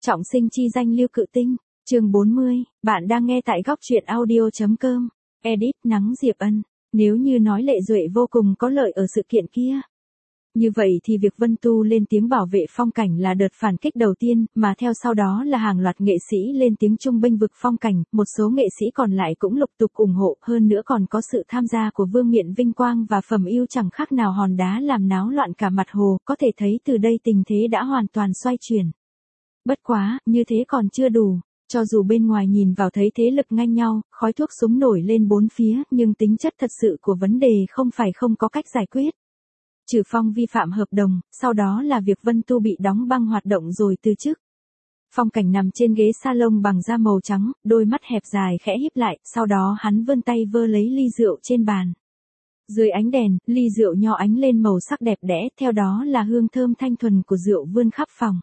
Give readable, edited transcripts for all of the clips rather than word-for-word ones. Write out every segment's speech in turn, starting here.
Trọng sinh chi danh Lưu Cự Tinh, chương 40, bạn đang nghe tại góc truyện audio.com, edit Nắng Diệp Ân, nếu như nói Lệ Duệ vô cùng có lợi ở sự kiện kia. Như vậy thì việc Vân Tu lên tiếng bảo vệ Phong Cảnh là đợt phản kích đầu tiên, mà theo sau đó là hàng loạt nghệ sĩ lên tiếng chung bênh vực Phong Cảnh, một số nghệ sĩ còn lại cũng lục tục ủng hộ, hơn nữa còn có sự tham gia của Vương Miện Vinh Quang và Phẩm Ưu chẳng khác nào hòn đá làm náo loạn cả mặt hồ, có thể thấy từ đây tình thế đã hoàn toàn xoay chuyển. Bất quá, như thế còn chưa đủ, cho dù bên ngoài nhìn vào thấy thế lực ngang nhau, khói thuốc súng nổi lên bốn phía, nhưng tính chất thật sự của vấn đề không phải không có cách giải quyết. Trừ Phong vi phạm hợp đồng, sau đó là việc Vân Tu bị đóng băng hoạt động rồi từ chức. Phong Cảnh nằm trên ghế salon bằng da màu trắng, đôi mắt hẹp dài khẽ híp lại, sau đó hắn vươn tay vơ lấy ly rượu trên bàn. Dưới ánh đèn, ly rượu nho ánh lên màu sắc đẹp đẽ, theo đó là hương thơm thanh thuần của rượu vươn khắp phòng.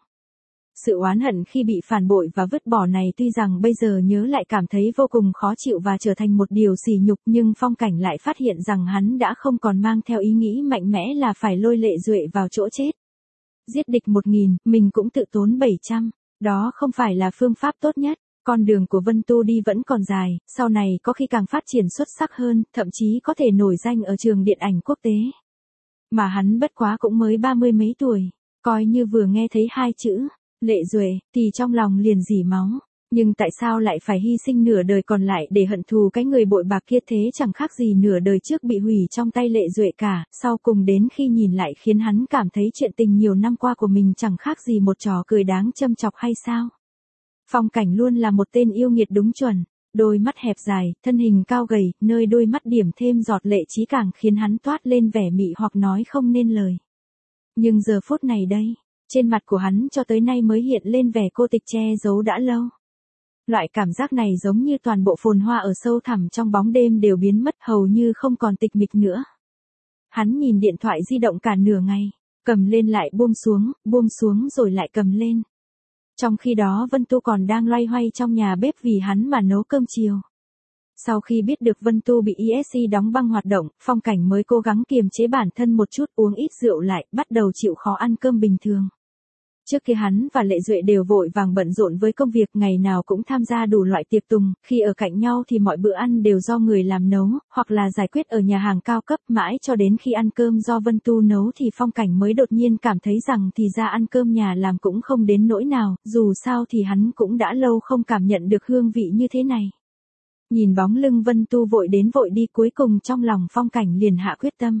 Sự oán hận khi bị phản bội và vứt bỏ này tuy rằng bây giờ nhớ lại cảm thấy vô cùng khó chịu và trở thành một điều sỉ nhục, nhưng Phong Cảnh lại phát hiện rằng hắn đã không còn mang theo ý nghĩ mạnh mẽ là phải lôi Lệ Duệ vào chỗ chết. Giết địch 1000, mình cũng tự tốn 700, đó không phải là phương pháp tốt nhất. Con đường của Vân Tu đi vẫn còn dài, sau này có khi càng phát triển xuất sắc hơn, thậm chí có thể nổi danh ở trường điện ảnh quốc tế. Mà hắn bất quá cũng mới 30 mấy tuổi, coi như vừa nghe thấy hai chữ Lệ Duệ, thì trong lòng liền rỉ máu. Nhưng tại sao lại phải hy sinh nửa đời còn lại để hận thù cái người bội bạc kia, thế chẳng khác gì nửa đời trước bị hủy trong tay Lệ Duệ cả, sau cùng đến khi nhìn lại khiến hắn cảm thấy chuyện tình nhiều năm qua của mình chẳng khác gì một trò cười đáng châm chọc hay sao? Phong Cảnh luôn là một tên yêu nghiệt đúng chuẩn, đôi mắt hẹp dài, thân hình cao gầy, nơi đôi mắt điểm thêm giọt lệ trí càng khiến hắn toát lên vẻ mị hoặc nói không nên lời. Nhưng giờ phút này đây, trên mặt của hắn cho tới nay mới hiện lên vẻ cô tịch che giấu đã lâu. Loại cảm giác này giống như toàn bộ phồn hoa ở sâu thẳm trong bóng đêm đều biến mất, hầu như không còn tịch mịch nữa. Hắn nhìn điện thoại di động cả nửa ngày, cầm lên lại buông xuống rồi lại cầm lên. Trong khi đó Vân Tu còn đang loay hoay trong nhà bếp vì hắn mà nấu cơm chiều. Sau khi biết được Vân Tu bị ESC đóng băng hoạt động, Phong Cảnh mới cố gắng kiềm chế bản thân một chút, uống ít rượu lại, bắt đầu chịu khó ăn cơm bình thường. Trước kia hắn và Lệ Duệ đều vội vàng bận rộn với công việc, ngày nào cũng tham gia đủ loại tiệc tùng, khi ở cạnh nhau thì mọi bữa ăn đều do người làm nấu, hoặc là giải quyết ở nhà hàng cao cấp, mãi cho đến khi ăn cơm do Vân Tu nấu thì Phong Cảnh mới đột nhiên cảm thấy rằng thì ra ăn cơm nhà làm cũng không đến nỗi nào, dù sao thì hắn cũng đã lâu không cảm nhận được hương vị như thế này. Nhìn bóng lưng Vân Tu vội đến vội đi, cuối cùng trong lòng Phong Cảnh liền hạ quyết tâm.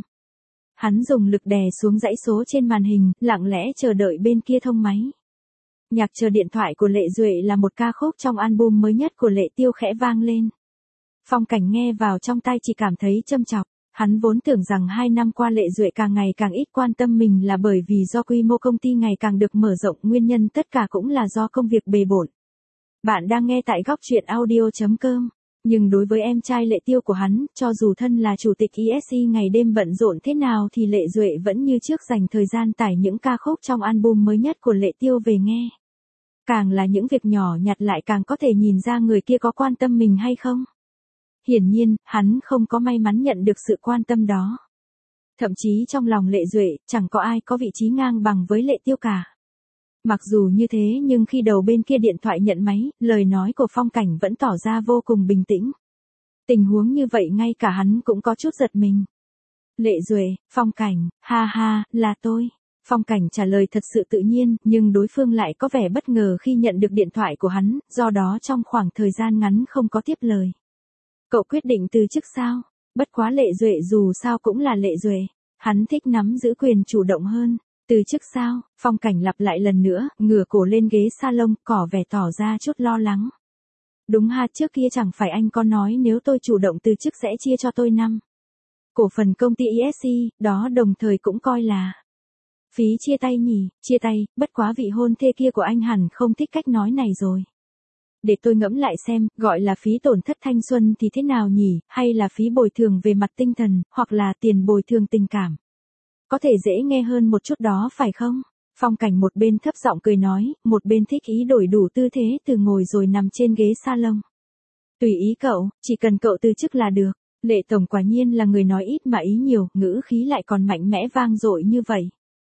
Hắn dùng lực đè xuống dãy số trên màn hình, lặng lẽ chờ đợi bên kia thông máy. Nhạc chờ điện thoại của Lệ Duệ là một ca khúc trong album mới nhất của Lệ Tiêu khẽ vang lên. Phong Cảnh nghe vào trong tai chỉ cảm thấy châm chọc. Hắn vốn tưởng rằng 2 năm qua Lệ Duệ càng ngày càng ít quan tâm mình là bởi vì do quy mô công ty ngày càng được mở rộng, nguyên nhân tất cả cũng là do công việc bề bộn. Bạn đang nghe tại góc truyện audio.com. Nhưng đối với em trai Lệ Tiêu của hắn, cho dù thân là chủ tịch ESC ngày đêm bận rộn thế nào thì Lệ Duệ vẫn như trước dành thời gian tải những ca khúc trong album mới nhất của Lệ Tiêu về nghe. Càng là những việc nhỏ nhặt lại càng có thể nhìn ra người kia có quan tâm mình hay không. Hiển nhiên, hắn không có may mắn nhận được sự quan tâm đó. Thậm chí trong lòng Lệ Duệ, chẳng có ai có vị trí ngang bằng với Lệ Tiêu cả. Mặc dù như thế nhưng khi đầu bên kia điện thoại nhận máy, lời nói của Phong Cảnh vẫn tỏ ra vô cùng bình tĩnh. Tình huống như vậy ngay cả hắn cũng có chút giật mình. Lệ Duệ, Phong Cảnh, ha ha, là tôi. Phong Cảnh trả lời thật sự tự nhiên, nhưng đối phương lại có vẻ bất ngờ khi nhận được điện thoại của hắn, do đó trong khoảng thời gian ngắn không có tiếp lời. Cậu quyết định từ chức sao? Bất quá Lệ Duệ dù sao cũng là Lệ Duệ, hắn thích nắm giữ quyền chủ động hơn. Từ chức sao? Phong Cảnh lặp lại lần nữa, ngửa cổ lên ghế salon, tỏ vẻ tỏ ra chút lo lắng. Đúng ha, trước kia chẳng phải anh có nói nếu tôi chủ động từ chức sẽ chia cho tôi 5 cổ phần công ty ESC, đó đồng thời cũng coi là phí chia tay nhỉ? Chia tay, bất quá vị hôn thê kia của anh hẳn không thích cách nói này rồi. Để tôi ngẫm lại xem, gọi là phí tổn thất thanh xuân thì thế nào nhỉ, hay là phí bồi thường về mặt tinh thần, hoặc là tiền bồi thường tình cảm. Có thể dễ nghe hơn một chút đó phải không? Phong Cảnh một bên thấp giọng cười nói, một bên thích ý đổi đủ tư thế từ ngồi rồi nằm trên ghế salon. Tùy ý cậu, chỉ cần cậu từ chức là được. Lệ Tổng quả nhiên là người nói ít mà ý nhiều, ngữ khí lại còn mạnh mẽ vang dội như vậy.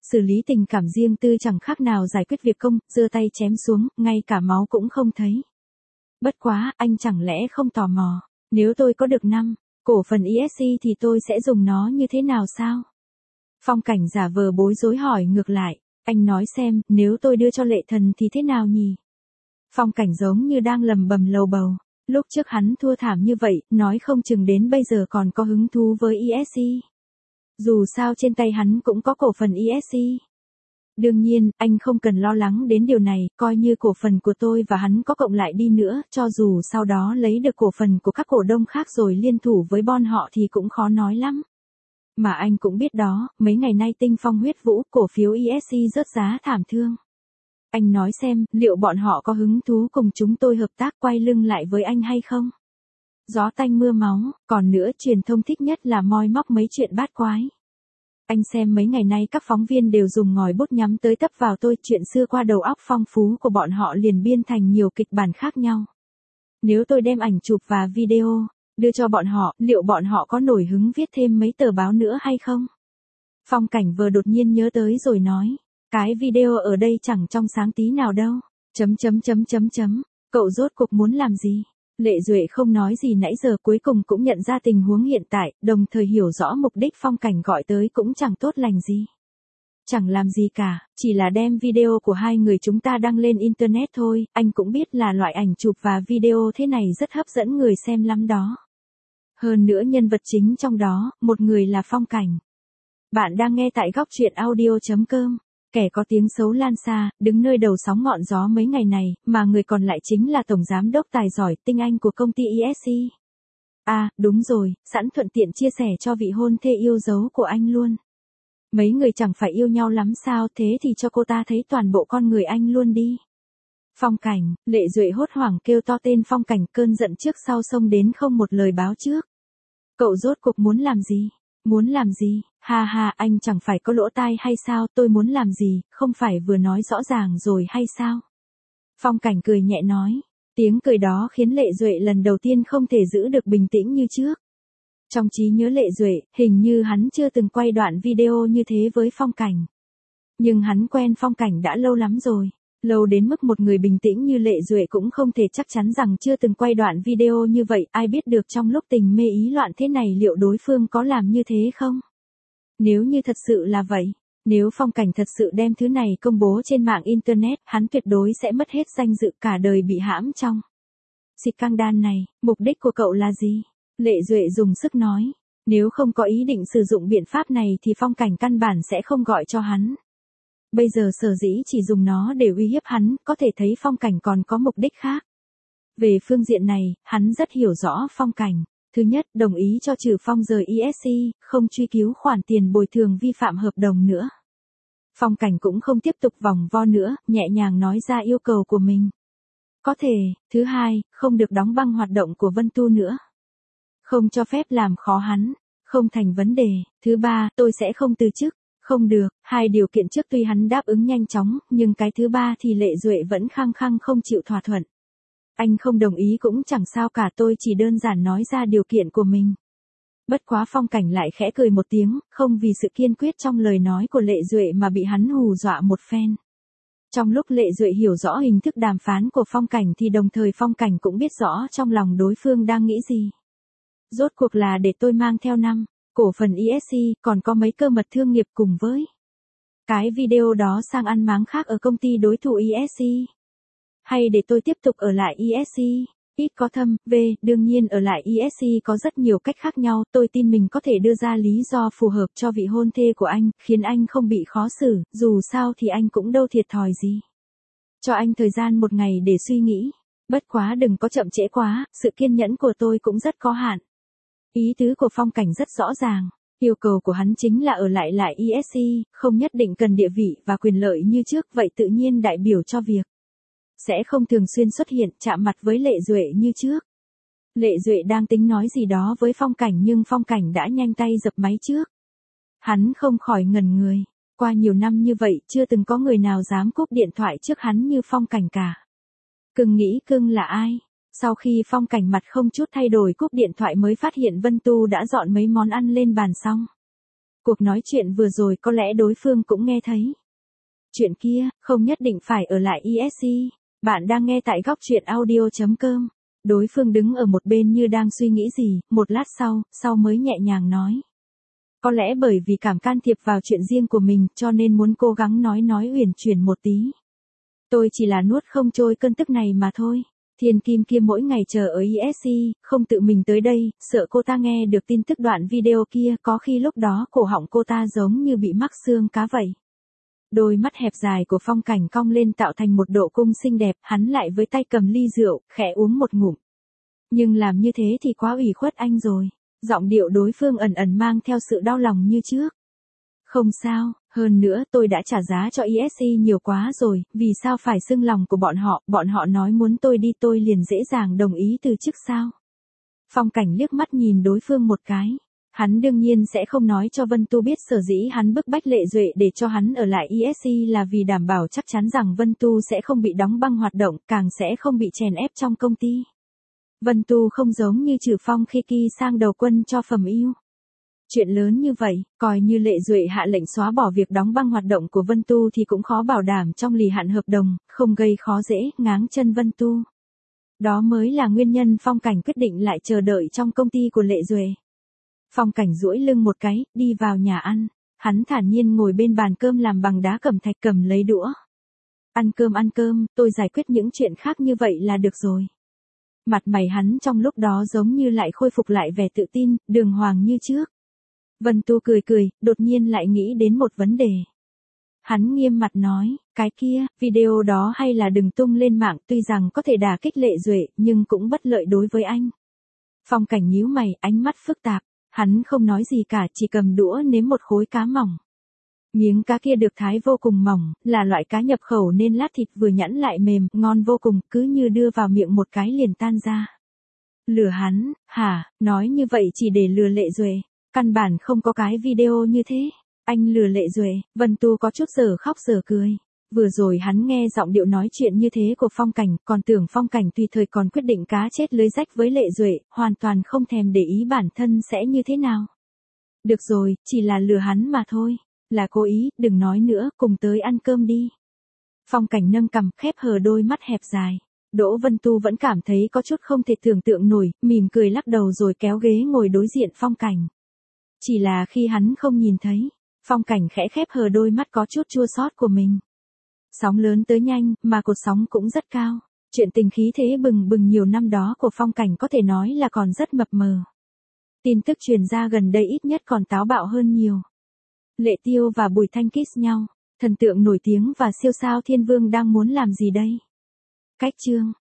Xử lý tình cảm riêng tư chẳng khác nào giải quyết việc công, giơ tay chém xuống, ngay cả máu cũng không thấy. Bất quá, anh chẳng lẽ không tò mò, nếu tôi có được cổ phần ESC thì tôi sẽ dùng nó như thế nào sao? Phong Cảnh giả vờ bối rối hỏi ngược lại, anh nói xem, nếu tôi đưa cho Lệ Thần thì thế nào nhỉ? Phong Cảnh giống như đang lầm bầm lầu bầu, lúc trước hắn thua thảm như vậy, nói không chừng đến bây giờ còn có hứng thú với ESC. Dù sao trên tay hắn cũng có cổ phần ESC. Đương nhiên, anh không cần lo lắng đến điều này, coi như cổ phần của tôi và hắn có cộng lại đi nữa, cho dù sau đó lấy được cổ phần của các cổ đông khác rồi liên thủ với bọn họ thì cũng khó nói lắm. Mà anh cũng biết đó, mấy ngày nay tinh phong huyết vũ, cổ phiếu ESC rớt giá thảm thương. Anh nói xem, liệu bọn họ có hứng thú cùng chúng tôi hợp tác quay lưng lại với anh hay không? Gió tanh mưa máu, còn nữa truyền thông thích nhất là moi móc mấy chuyện bát quái. Anh xem mấy ngày nay các phóng viên đều dùng ngòi bút nhắm tới tấp vào tôi, chuyện xưa qua đầu óc phong phú của bọn họ liền biên thành nhiều kịch bản khác nhau. Nếu tôi đem ảnh chụp và video, đưa cho bọn họ, liệu bọn họ có nổi hứng viết thêm mấy tờ báo nữa hay không? Phong Cảnh vừa đột nhiên nhớ tới rồi nói, cái video ở đây chẳng trong sáng tí nào đâu, cậu rốt cuộc muốn làm gì? Lệ Duệ không nói gì nãy giờ cuối cùng cũng nhận ra tình huống hiện tại, đồng thời hiểu rõ mục đích Phong Cảnh gọi tới cũng chẳng tốt lành gì. Chẳng làm gì cả, chỉ là đem video của hai người chúng ta đăng lên Internet thôi, anh cũng biết là loại ảnh chụp và video thế này rất hấp dẫn người xem lắm đó. Hơn nữa nhân vật chính trong đó, một người là Phong Cảnh. Bạn đang nghe tại góc truyện audio.com. Kẻ có tiếng xấu lan xa, đứng nơi đầu sóng ngọn gió mấy ngày này, mà người còn lại chính là tổng giám đốc tài giỏi, tinh anh của công ty ESC. À, đúng rồi, sẵn thuận tiện chia sẻ cho vị hôn thê yêu dấu của anh luôn. Mấy người chẳng phải yêu nhau lắm sao, thế thì cho cô ta thấy toàn bộ con người anh luôn đi. Phong Cảnh, Lệ Duệ hốt hoảng kêu to tên Phong Cảnh, cơn giận trước sau xông đến không một lời báo trước. Cậu rốt cuộc muốn làm gì? Muốn làm gì? Ha ha, anh chẳng phải có lỗ tai hay sao, tôi muốn làm gì, không phải vừa nói rõ ràng rồi hay sao? Phong Cảnh cười nhẹ nói, tiếng cười đó khiến Lệ Duệ lần đầu tiên không thể giữ được bình tĩnh như trước. Trong trí nhớ Lệ Duệ, hình như hắn chưa từng quay đoạn video như thế với Phong Cảnh. Nhưng hắn quen Phong Cảnh đã lâu lắm rồi. Lâu đến mức một người bình tĩnh như Lệ Duệ cũng không thể chắc chắn rằng chưa từng quay đoạn video như vậy, ai biết được trong lúc tình mê ý loạn thế này liệu đối phương có làm như thế không? Nếu như thật sự là vậy, nếu Phong Cảnh thật sự đem thứ này công bố trên mạng Internet, hắn tuyệt đối sẽ mất hết danh dự, cả đời bị hãm trong xịt căng đan này. Mục đích của cậu là gì? Lệ Duệ dùng sức nói, nếu không có ý định sử dụng biện pháp này thì Phong Cảnh căn bản sẽ không gọi cho hắn. Bây giờ sở dĩ chỉ dùng nó để uy hiếp hắn, có thể thấy Phong Cảnh còn có mục đích khác. Về phương diện này, hắn rất hiểu rõ Phong Cảnh. Thứ nhất, đồng ý cho Trừ Phong rời ESC, không truy cứu khoản tiền bồi thường vi phạm hợp đồng nữa. Phong Cảnh cũng không tiếp tục vòng vo nữa, nhẹ nhàng nói ra yêu cầu của mình. Có thể, thứ hai, không được đóng băng hoạt động của Vân Tu nữa. Không cho phép làm khó hắn, không thành vấn đề. Thứ ba, tôi sẽ không từ chức. Không được, hai điều kiện trước tuy hắn đáp ứng nhanh chóng, nhưng cái thứ ba thì Lệ Duệ vẫn khăng khăng không chịu thỏa thuận. Anh không đồng ý cũng chẳng sao cả, tôi chỉ đơn giản nói ra điều kiện của mình. Bất quá Phong Cảnh lại khẽ cười một tiếng, không vì sự kiên quyết trong lời nói của Lệ Duệ mà bị hắn hù dọa một phen. Trong lúc Lệ Duệ hiểu rõ hình thức đàm phán của Phong Cảnh thì đồng thời Phong Cảnh cũng biết rõ trong lòng đối phương đang nghĩ gì. Rốt cuộc là để tôi mang theo cổ phần ESC, còn có mấy cơ mật thương nghiệp cùng với cái video đó sang ăn máng khác ở công ty đối thủ ESC. Hay để tôi tiếp tục ở lại ESC, ít có thâm, đương nhiên ở lại ESC có rất nhiều cách khác nhau, tôi tin mình có thể đưa ra lý do phù hợp cho vị hôn thê của anh, khiến anh không bị khó xử, dù sao thì anh cũng đâu thiệt thòi gì. Cho anh thời gian một ngày để suy nghĩ, bất quá đừng có chậm trễ quá, sự kiên nhẫn của tôi cũng rất có hạn. Ý tứ của Phong Cảnh rất rõ ràng, yêu cầu của hắn chính là ở lại ESC, không nhất định cần địa vị và quyền lợi như trước, vậy tự nhiên đại biểu cho việc sẽ không thường xuyên xuất hiện chạm mặt với Lệ Duệ như trước. Lệ Duệ đang tính nói gì đó với Phong Cảnh nhưng Phong Cảnh đã nhanh tay dập máy trước. Hắn không khỏi ngẩn người, qua nhiều năm như vậy chưa từng có người nào dám cúp điện thoại trước hắn như Phong Cảnh cả. Cưng nghĩ cưng là ai? Sau khi Phong Cảnh mặt không chút thay đổi cúp điện thoại mới phát hiện Vân Tu đã dọn mấy món ăn lên bàn xong. Cuộc nói chuyện vừa rồi có lẽ đối phương cũng nghe thấy. Chuyện kia, không nhất định phải ở lại ESC. Bạn đang nghe tại góc chuyện audio.com. Đối phương đứng ở một bên như đang suy nghĩ gì, một lát sau mới nhẹ nhàng nói. Có lẽ bởi vì cảm can thiệp vào chuyện riêng của mình cho nên muốn cố gắng nói uyển chuyển một tí. Tôi chỉ là nuốt không trôi cơn tức này mà thôi. Thiên Kim kia mỗi ngày chờ ở ESC, không tự mình tới đây, sợ cô ta nghe được tin tức đoạn video kia, có khi lúc đó cổ họng cô ta giống như bị mắc xương cá vậy. Đôi mắt hẹp dài của Phong Cảnh cong lên tạo thành một độ cung xinh đẹp, hắn lại với tay cầm ly rượu, khẽ uống một ngụm. Nhưng làm như thế thì quá ủy khuất anh rồi. Giọng điệu đối phương ẩn ẩn mang theo sự đau lòng như trước. Không sao, hơn nữa tôi đã trả giá cho ESC nhiều quá rồi, vì sao phải xưng lòng của bọn họ nói muốn tôi đi tôi liền dễ dàng đồng ý từ chức sao. Phong Cảnh liếc mắt nhìn đối phương một cái. Hắn đương nhiên sẽ không nói cho Vân Tu biết sở dĩ hắn bức bách Lệ Duệ để cho hắn ở lại ESC là vì đảm bảo chắc chắn rằng Vân Tu sẽ không bị đóng băng hoạt động, càng sẽ không bị chèn ép trong công ty. Vân Tu không giống như Trừ Phong khi Ki sang đầu quân cho Phẩm Yêu. Chuyện lớn như vậy, coi như Lệ Duệ hạ lệnh xóa bỏ việc đóng băng hoạt động của Vân Tu thì cũng khó bảo đảm trong lì hạn hợp đồng, không gây khó dễ, ngáng chân Vân Tu. Đó mới là nguyên nhân Phong Cảnh quyết định lại chờ đợi trong công ty của Lệ Duệ. Phong Cảnh duỗi lưng một cái, đi vào nhà ăn. Hắn thản nhiên ngồi bên bàn cơm làm bằng đá cẩm thạch cầm lấy đũa. Ăn cơm, tôi giải quyết những chuyện khác như vậy là được rồi. Mặt mày hắn trong lúc đó giống như lại khôi phục lại vẻ tự tin, đường hoàng như trước. Vân Tu cười, đột nhiên lại nghĩ đến một vấn đề. Hắn nghiêm mặt nói, cái kia, video đó hay là đừng tung lên mạng, tuy rằng có thể đả kích Lệ Duệ, nhưng cũng bất lợi đối với anh. Phong Cảnh nhíu mày, ánh mắt phức tạp. Hắn không nói gì cả, chỉ cầm đũa nếm một khối cá mỏng. Miếng cá kia được thái vô cùng mỏng, là loại cá nhập khẩu nên lát thịt vừa nhẵn lại mềm, ngon vô cùng, cứ như đưa vào miệng một cái liền tan ra. Lừa hắn, hả, nói như vậy chỉ để lừa Lệ Duệ, căn bản không có cái video như thế. Anh lừa Lệ Duệ, Vân Tu có chút giờ khóc giờ cười. Vừa rồi hắn nghe giọng điệu nói chuyện như thế của Phong Cảnh, còn tưởng Phong Cảnh tùy thời còn quyết định cá chết lưới rách với Lệ Duệ, hoàn toàn không thèm để ý bản thân sẽ như thế nào. Được rồi, chỉ là lừa hắn mà thôi. Là cố ý, đừng nói nữa, cùng tới ăn cơm đi. Phong Cảnh nâng cằm, khép hờ đôi mắt hẹp dài. Đỗ Vân Tu vẫn cảm thấy có chút không thể tưởng tượng nổi, mỉm cười lắc đầu rồi kéo ghế ngồi đối diện Phong Cảnh. Chỉ là khi hắn không nhìn thấy, Phong Cảnh khẽ khép hờ đôi mắt có chút chua xót của mình. Sóng lớn tới nhanh, mà cột sóng cũng rất cao. Chuyện tình khí thế bừng bừng nhiều năm đó của Phong Cảnh có thể nói là còn rất mập mờ. Tin tức truyền ra gần đây ít nhất còn táo bạo hơn nhiều. Lệ Tiêu và Bùi Thanh kiss nhau. Thần tượng nổi tiếng và siêu sao Thiên Vương đang muốn làm gì đây? Cách chương